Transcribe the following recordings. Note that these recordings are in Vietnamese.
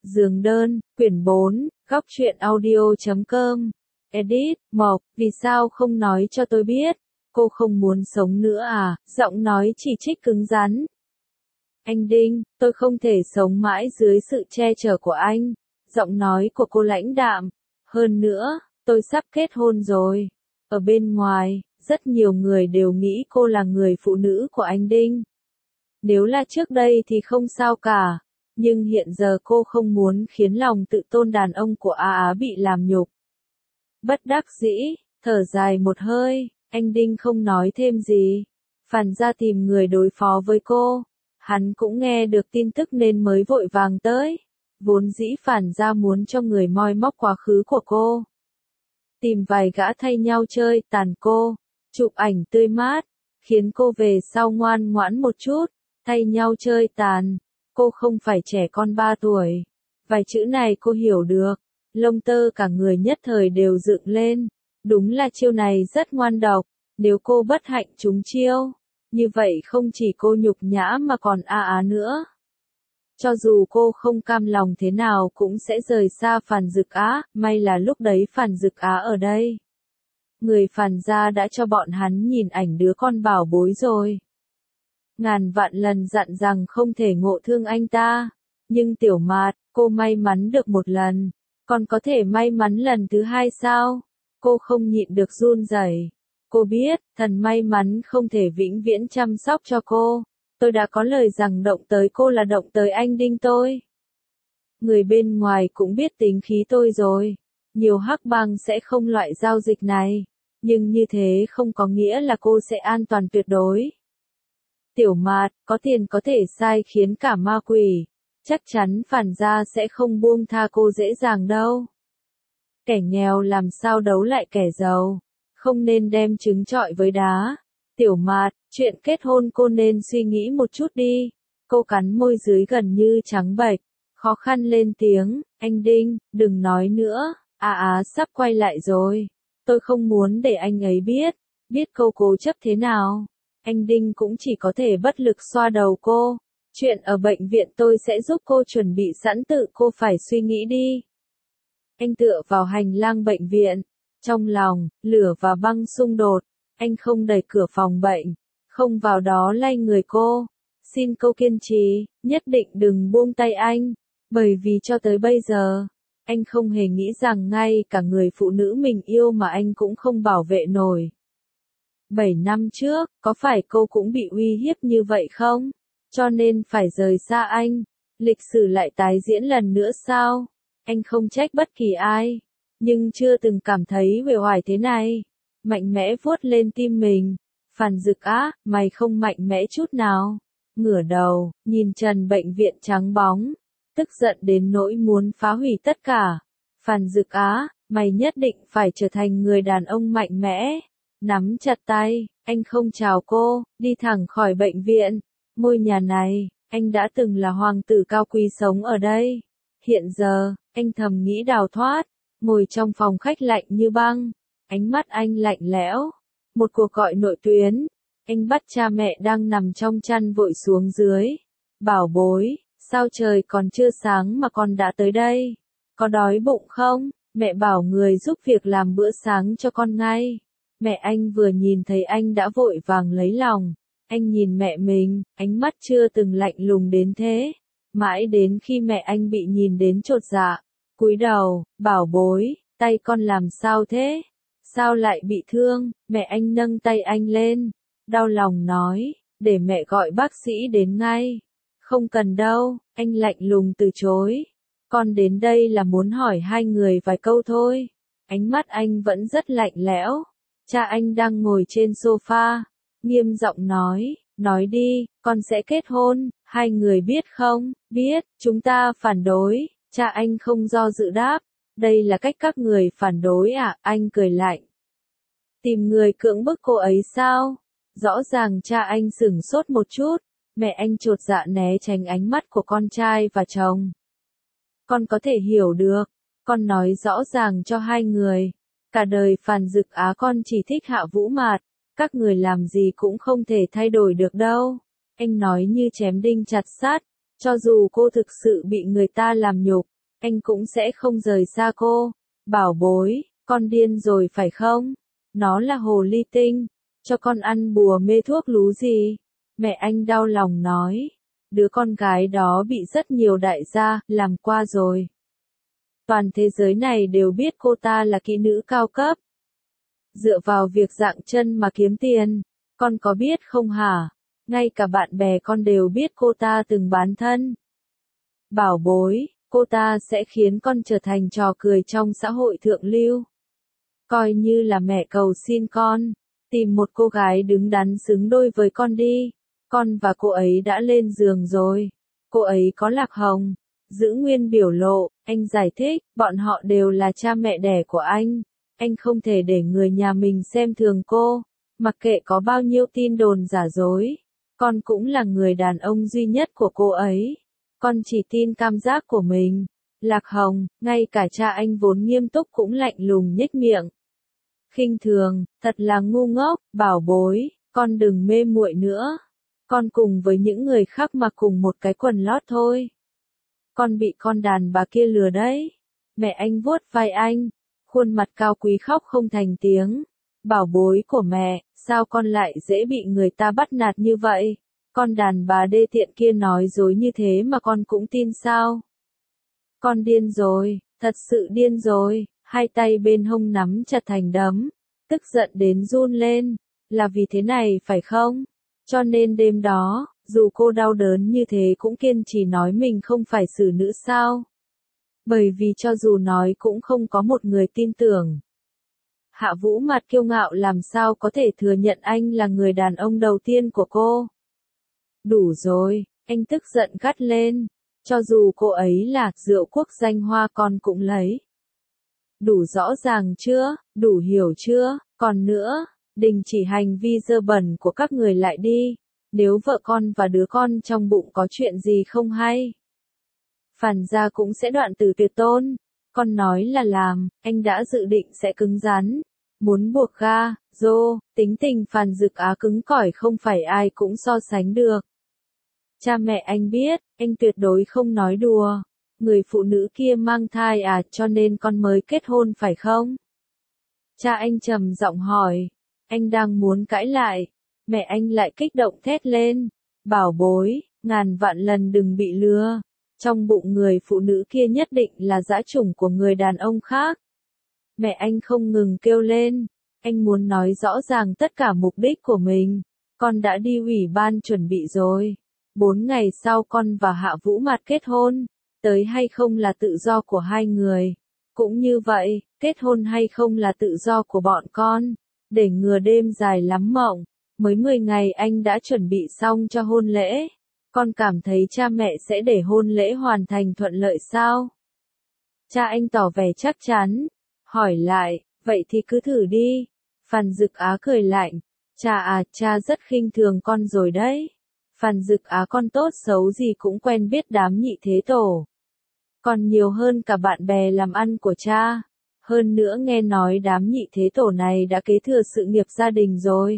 Giường đơn, quyển 4, góc truyện audio.com. Edit, Mộc, vì sao không nói cho tôi biết? Cô không muốn sống nữa à? Giọng nói chỉ trích cứng rắn. Anh Đinh, tôi không thể sống mãi dưới sự che chở của anh. Giọng nói của cô lãnh đạm. Hơn nữa, tôi sắp kết hôn rồi. Ở bên ngoài, rất nhiều người đều nghĩ cô là người phụ nữ của anh Đinh. Nếu là trước đây thì không sao cả. Nhưng hiện giờ cô không muốn khiến lòng tự tôn đàn ông của A Á bị làm nhục. Bất đắc dĩ, thở dài một hơi, anh Đinh không nói thêm gì. Phàn ra tìm người đối phó với cô. Hắn cũng nghe được tin tức nên mới vội vàng tới. Vốn dĩ Phàn ra muốn cho người moi móc quá khứ của cô. Tìm vài gã thay nhau chơi tàn cô, chụp ảnh tươi mát, khiến cô về sau ngoan ngoãn một chút, thay nhau chơi tàn. Cô không phải trẻ con 3 tuổi. Vài chữ này cô hiểu được. Lông tơ cả người nhất thời đều dựng lên. Đúng là chiêu này rất ngoan độc. Nếu cô bất hạnh trúng chiêu, như vậy không chỉ cô nhục nhã mà còn A Á nữa. Cho dù cô không cam lòng thế nào cũng sẽ rời xa Phàn Dực Á, may là lúc đấy Phàn Dực Á ở đây. Người Phàn gia đã cho bọn hắn nhìn ảnh đứa con bảo bối rồi. Ngàn vạn lần dặn rằng không thể ngộ thương anh ta. Nhưng Tiểu Mạt, cô may mắn được một lần. Còn có thể may mắn lần thứ hai sao? Cô không nhịn được run rẩy. Cô biết, thần may mắn không thể vĩnh viễn chăm sóc cho cô. Tôi đã có lời rằng động tới cô là động tới anh Đinh tôi. Người bên ngoài cũng biết tính khí tôi rồi. Nhiều hắc bang sẽ không loại giao dịch này. Nhưng như thế không có nghĩa là cô sẽ an toàn tuyệt đối. Tiểu Mạt, có tiền có thể sai khiến cả ma quỷ. Chắc chắn Phàn gia sẽ không buông tha cô dễ dàng đâu. Kẻ nghèo làm sao đấu lại kẻ giàu. Không nên đem trứng trọi với đá. Tiểu Mạt, chuyện kết hôn cô nên suy nghĩ một chút đi. Cô cắn môi dưới gần như trắng bệch. Khó khăn lên tiếng, anh Đinh, đừng nói nữa. A Á sắp quay lại rồi. Tôi không muốn để anh ấy biết. Biết cô cố chấp thế nào. Anh Đinh cũng chỉ có thể bất lực xoa đầu cô. Chuyện ở bệnh viện tôi sẽ giúp cô chuẩn bị sẵn, tự cô phải suy nghĩ đi. Anh tựa vào hành lang bệnh viện. Trong lòng, lửa và băng xung đột. Anh không đẩy cửa phòng bệnh. Không vào đó lay người cô. Xin cô kiên trì, nhất định đừng buông tay anh. Bởi vì cho tới bây giờ, anh không hề nghĩ rằng ngay cả người phụ nữ mình yêu mà anh cũng không bảo vệ nổi. 7 năm trước, có phải cô cũng bị uy hiếp như vậy không? Cho nên phải rời xa anh. Lịch sử lại tái diễn lần nữa sao? Anh không trách bất kỳ ai. Nhưng chưa từng cảm thấy uể oải thế này. Mạnh mẽ vuốt lên tim mình. Phàn Dực Á, mày không mạnh mẽ chút nào. Ngửa đầu, nhìn trần bệnh viện trắng bóng. Tức giận đến nỗi muốn phá hủy tất cả. Phàn Dực Á, mày nhất định phải trở thành người đàn ông mạnh mẽ. Nắm chặt tay, anh không chào cô, đi thẳng khỏi bệnh viện. Ngôi nhà này, anh đã từng là hoàng tử cao quý sống ở đây. Hiện giờ, anh thầm nghĩ đào thoát, ngồi trong phòng khách lạnh như băng. Ánh mắt anh lạnh lẽo. Một cuộc gọi nội tuyến. Anh bắt cha mẹ đang nằm trong chăn vội xuống dưới. Bảo bối, sao trời còn chưa sáng mà con đã tới đây? Có đói bụng không? Mẹ bảo người giúp việc làm bữa sáng cho con ngay. Mẹ anh vừa nhìn thấy anh đã vội vàng lấy lòng. Anh nhìn mẹ mình, ánh mắt chưa từng lạnh lùng đến thế. Mãi đến khi mẹ anh bị nhìn đến chột dạ. Cúi đầu, bảo bối, tay con làm sao thế? Sao lại bị thương? Mẹ anh nâng tay anh lên. Đau lòng nói, để mẹ gọi bác sĩ đến ngay. Không cần đâu, anh lạnh lùng từ chối. Con đến đây là muốn hỏi hai người vài câu thôi. Ánh mắt anh vẫn rất lạnh lẽo. Cha anh đang ngồi trên sofa, nghiêm giọng nói đi, con sẽ kết hôn, hai người biết không? Biết, chúng ta phản đối. Cha anh không do dự đáp, đây là cách các người phản đối à? Anh cười lạnh. Tìm người cưỡng bức cô ấy sao? Rõ ràng cha anh sửng sốt một chút, mẹ anh chột dạ né tránh ánh mắt của con trai và chồng. Con có thể hiểu được, con nói rõ ràng cho hai người. Cả đời Phàn Dực Á con chỉ thích Hạ Vũ Mạt, các người làm gì cũng không thể thay đổi được đâu. Anh nói như chém đinh chặt sắt, cho dù cô thực sự bị người ta làm nhục, anh cũng sẽ không rời xa cô. Bảo bối, con điên rồi phải không? Nó là hồ ly tinh, cho con ăn bùa mê thuốc lú gì? Mẹ anh đau lòng nói, đứa con gái đó bị rất nhiều đại gia làm qua rồi. Toàn thế giới này đều biết cô ta là kỹ nữ cao cấp. Dựa vào việc dạng chân mà kiếm tiền, con có biết không hả? Ngay cả bạn bè con đều biết cô ta từng bán thân. Bảo bối, cô ta sẽ khiến con trở thành trò cười trong xã hội thượng lưu. Coi như là mẹ cầu xin con, tìm một cô gái đứng đắn xứng đôi với con đi. Con và cô ấy đã lên giường rồi. Cô ấy có Lạc Hồng. Giữ nguyên biểu lộ, anh giải thích, bọn họ đều là cha mẹ đẻ của anh. Anh không thể để người nhà mình xem thường cô. Mặc kệ có bao nhiêu tin đồn giả dối. Con cũng là người đàn ông duy nhất của cô ấy. Con chỉ tin cảm giác của mình. Lạc Hồng, ngay cả cha anh vốn nghiêm túc cũng lạnh lùng nhếch miệng. Khinh thường, thật là ngu ngốc, bảo bối, con đừng mê muội nữa. Con cùng với những người khác mặc cùng một cái quần lót thôi. Con bị con đàn bà kia lừa đấy. Mẹ anh vuốt vai anh, khuôn mặt cao quý khóc không thành tiếng. Bảo bối của mẹ, sao con lại dễ bị người ta bắt nạt như vậy? Con đàn bà đê tiện kia nói dối như thế mà con cũng tin sao? Con điên rồi, thật sự điên rồi, hai tay bên hông nắm chặt thành đấm, tức giận đến run lên, là vì thế này phải không? Cho nên đêm đó, dù cô đau đớn như thế cũng kiên trì nói mình không phải xử nữ sao? Bởi vì cho dù nói cũng không có một người tin tưởng. Hạ Vũ mặt kiêu ngạo làm sao có thể thừa nhận anh là người đàn ông đầu tiên của cô. Đủ rồi, anh tức giận gắt lên. Cho dù cô ấy là rượu quốc danh hoa con cũng lấy. Đủ rõ ràng chưa, đủ hiểu chưa, còn nữa, đình chỉ hành vi dơ bẩn của các người lại đi. Nếu vợ con và đứa con trong bụng có chuyện gì không hay. Phản gia cũng sẽ đoạn tử tuyệt tôn. Con nói là làm, anh đã dự định sẽ cứng rắn. Muốn buộc ga, dô, tính tình Phàn Dực Á cứng cỏi không phải ai cũng so sánh được. Cha mẹ anh biết, anh tuyệt đối không nói đùa. Người phụ nữ kia mang thai à, cho nên con mới kết hôn phải không? Cha anh trầm giọng hỏi. Anh đang muốn cãi lại. Mẹ anh lại kích động thét lên. Bảo bối, ngàn vạn lần đừng bị lừa. Trong bụng người phụ nữ kia nhất định là dã chủng của người đàn ông khác. Mẹ anh không ngừng kêu lên. Anh muốn nói rõ ràng tất cả mục đích của mình. Con đã đi ủy ban chuẩn bị rồi. 4 ngày sau con và Hạ Vũ Mạt kết hôn. Tới hay không là tự do của hai người. Cũng như vậy, kết hôn hay không là tự do của bọn con. Để ngừa đêm dài lắm mộng. Mới 10 ngày anh đã chuẩn bị xong cho hôn lễ. Con cảm thấy cha mẹ sẽ để hôn lễ hoàn thành thuận lợi sao? Cha anh tỏ vẻ chắc chắn. Hỏi lại, vậy thì cứ thử đi. Phàn Dực Á cười lạnh. Cha rất khinh thường con rồi đấy. Phàn Dực Á con tốt xấu gì cũng quen biết đám nhị thế tổ. Còn nhiều hơn cả bạn bè làm ăn của cha. Hơn nữa nghe nói đám nhị thế tổ này đã kế thừa sự nghiệp gia đình rồi.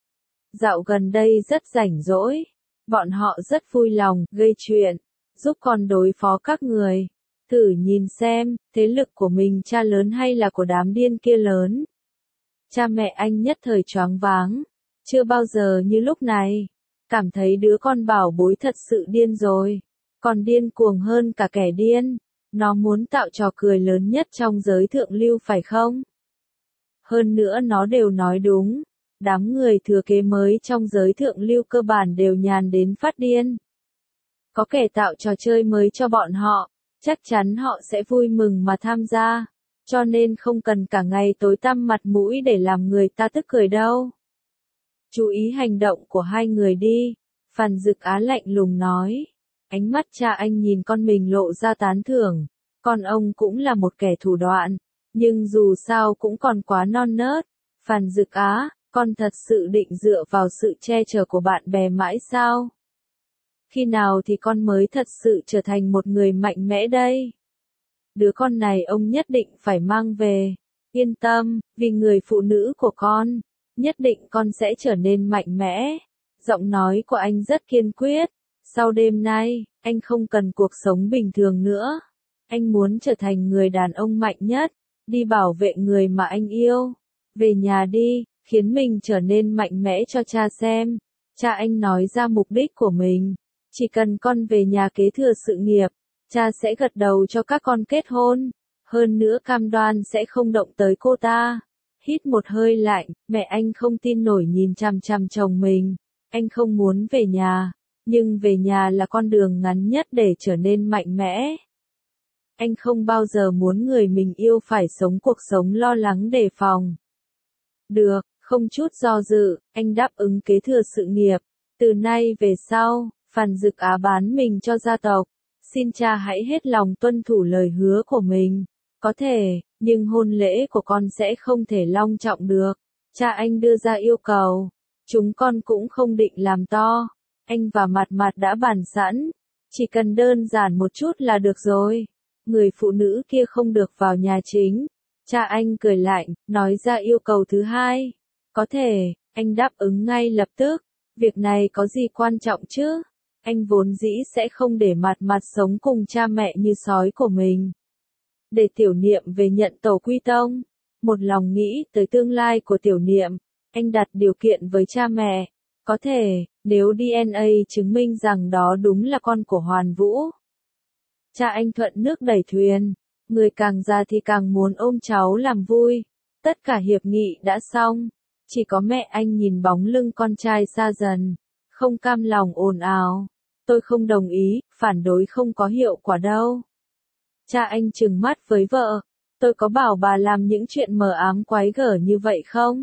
Dạo gần đây rất rảnh rỗi. Bọn họ rất vui lòng, gây chuyện, giúp con đối phó các người. Thử nhìn xem, thế lực của mình cha lớn hay là của đám điên kia lớn. Cha mẹ anh nhất thời choáng váng. Chưa bao giờ như lúc này. Cảm thấy đứa con bảo bối thật sự điên rồi. Còn điên cuồng hơn cả kẻ điên. Nó muốn tạo trò cười lớn nhất trong giới thượng lưu phải không? Hơn nữa nó đều nói đúng. Đám người thừa kế mới trong giới thượng lưu cơ bản đều nhàn đến phát điên. Có kẻ tạo trò chơi mới cho bọn họ, chắc chắn họ sẽ vui mừng mà tham gia. Cho nên không cần cả ngày tối tăm mặt mũi để làm người ta tức cười đâu. Chú ý hành động của hai người đi. Phàn Dực Á lạnh lùng nói. Ánh mắt cha anh nhìn con mình lộ ra tán thưởng. Con ông cũng là một kẻ thủ đoạn. Nhưng dù sao cũng còn quá non nớt. Phàn Dực Á, con thật sự định dựa vào sự che chở của bạn bè mãi sao? Khi nào thì con mới thật sự trở thành một người mạnh mẽ đây? Đứa con này ông nhất định phải mang về. Yên tâm, vì người phụ nữ của con, nhất định con sẽ trở nên mạnh mẽ. Giọng nói của anh rất kiên quyết. Sau đêm nay, anh không cần cuộc sống bình thường nữa. Anh muốn trở thành người đàn ông mạnh nhất, đi bảo vệ người mà anh yêu. Về nhà đi, khiến mình trở nên mạnh mẽ cho cha xem. Cha anh nói ra mục đích của mình. Chỉ cần con về nhà kế thừa sự nghiệp, cha sẽ gật đầu cho các con kết hôn. Hơn nữa cam đoan sẽ không động tới cô ta. Hít một hơi lạnh, mẹ anh không tin nổi nhìn chằm chằm chồng mình. Anh không muốn về nhà, nhưng về nhà là con đường ngắn nhất để trở nên mạnh mẽ. Anh không bao giờ muốn người mình yêu phải sống cuộc sống lo lắng đề phòng. Được, không chút do dự, anh đáp ứng kế thừa sự nghiệp. Từ nay về sau, Phan Dực Á bán mình cho gia tộc. Xin cha hãy hết lòng tuân thủ lời hứa của mình. Có thể, nhưng hôn lễ của con sẽ không thể long trọng được. Cha anh đưa ra yêu cầu. Chúng con cũng không định làm to. Anh và Mạt Mạt đã bàn sẵn. Chỉ cần đơn giản một chút là được rồi. Người phụ nữ kia không được vào nhà chính. Cha anh cười lạnh, nói ra yêu cầu thứ hai. Có thể, anh đáp ứng ngay lập tức. Việc này có gì quan trọng chứ? Anh vốn dĩ sẽ không để Mạt Mạt sống cùng cha mẹ như sói của mình. Để Tiểu Niệm về nhận tổ quy tông. Một lòng nghĩ tới tương lai của Tiểu Niệm, anh đặt điều kiện với cha mẹ. Có thể, nếu DNA chứng minh rằng đó đúng là con của Hoàn Vũ. Cha anh thuận nước đẩy thuyền. Người càng già thì càng muốn ôm cháu làm vui. Tất cả hiệp nghị đã xong. Chỉ có mẹ anh nhìn bóng lưng con trai xa dần. Không cam lòng ồn ào. Tôi không đồng ý, phản đối không có hiệu quả đâu. Cha anh trừng mắt với vợ. Tôi có bảo bà làm những chuyện mờ ám quái gở như vậy không?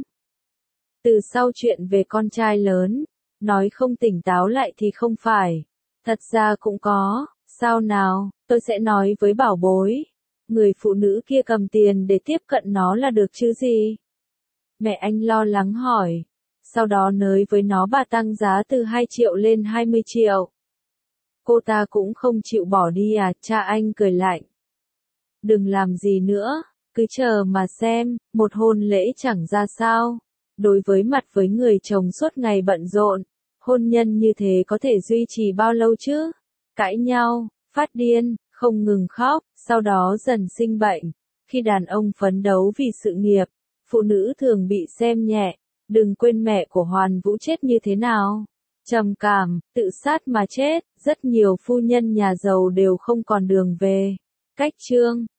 Từ sau chuyện về con trai lớn, nói không tỉnh táo lại thì không phải. Thật ra cũng có, sao nào, tôi sẽ nói với bảo bối. Người phụ nữ kia cầm tiền để tiếp cận nó là được chứ gì? Mẹ anh lo lắng hỏi. Sau đó nới với nó bà tăng giá từ 2 triệu lên 20 triệu. Cô ta cũng không chịu bỏ đi à, cha anh cười lạnh. Đừng làm gì nữa, cứ chờ mà xem, một hôn lễ chẳng ra sao. Đối với mặt với người chồng suốt ngày bận rộn, hôn nhân như thế có thể duy trì bao lâu chứ? Cãi nhau, phát điên, không ngừng khóc, sau đó dần sinh bệnh. Khi đàn ông phấn đấu vì sự nghiệp, phụ nữ thường bị xem nhẹ. Đừng quên mẹ của Hoàn Vũ chết như thế nào. Trầm cảm, tự sát mà chết, rất nhiều phu nhân nhà giàu đều không còn đường về. Cách chương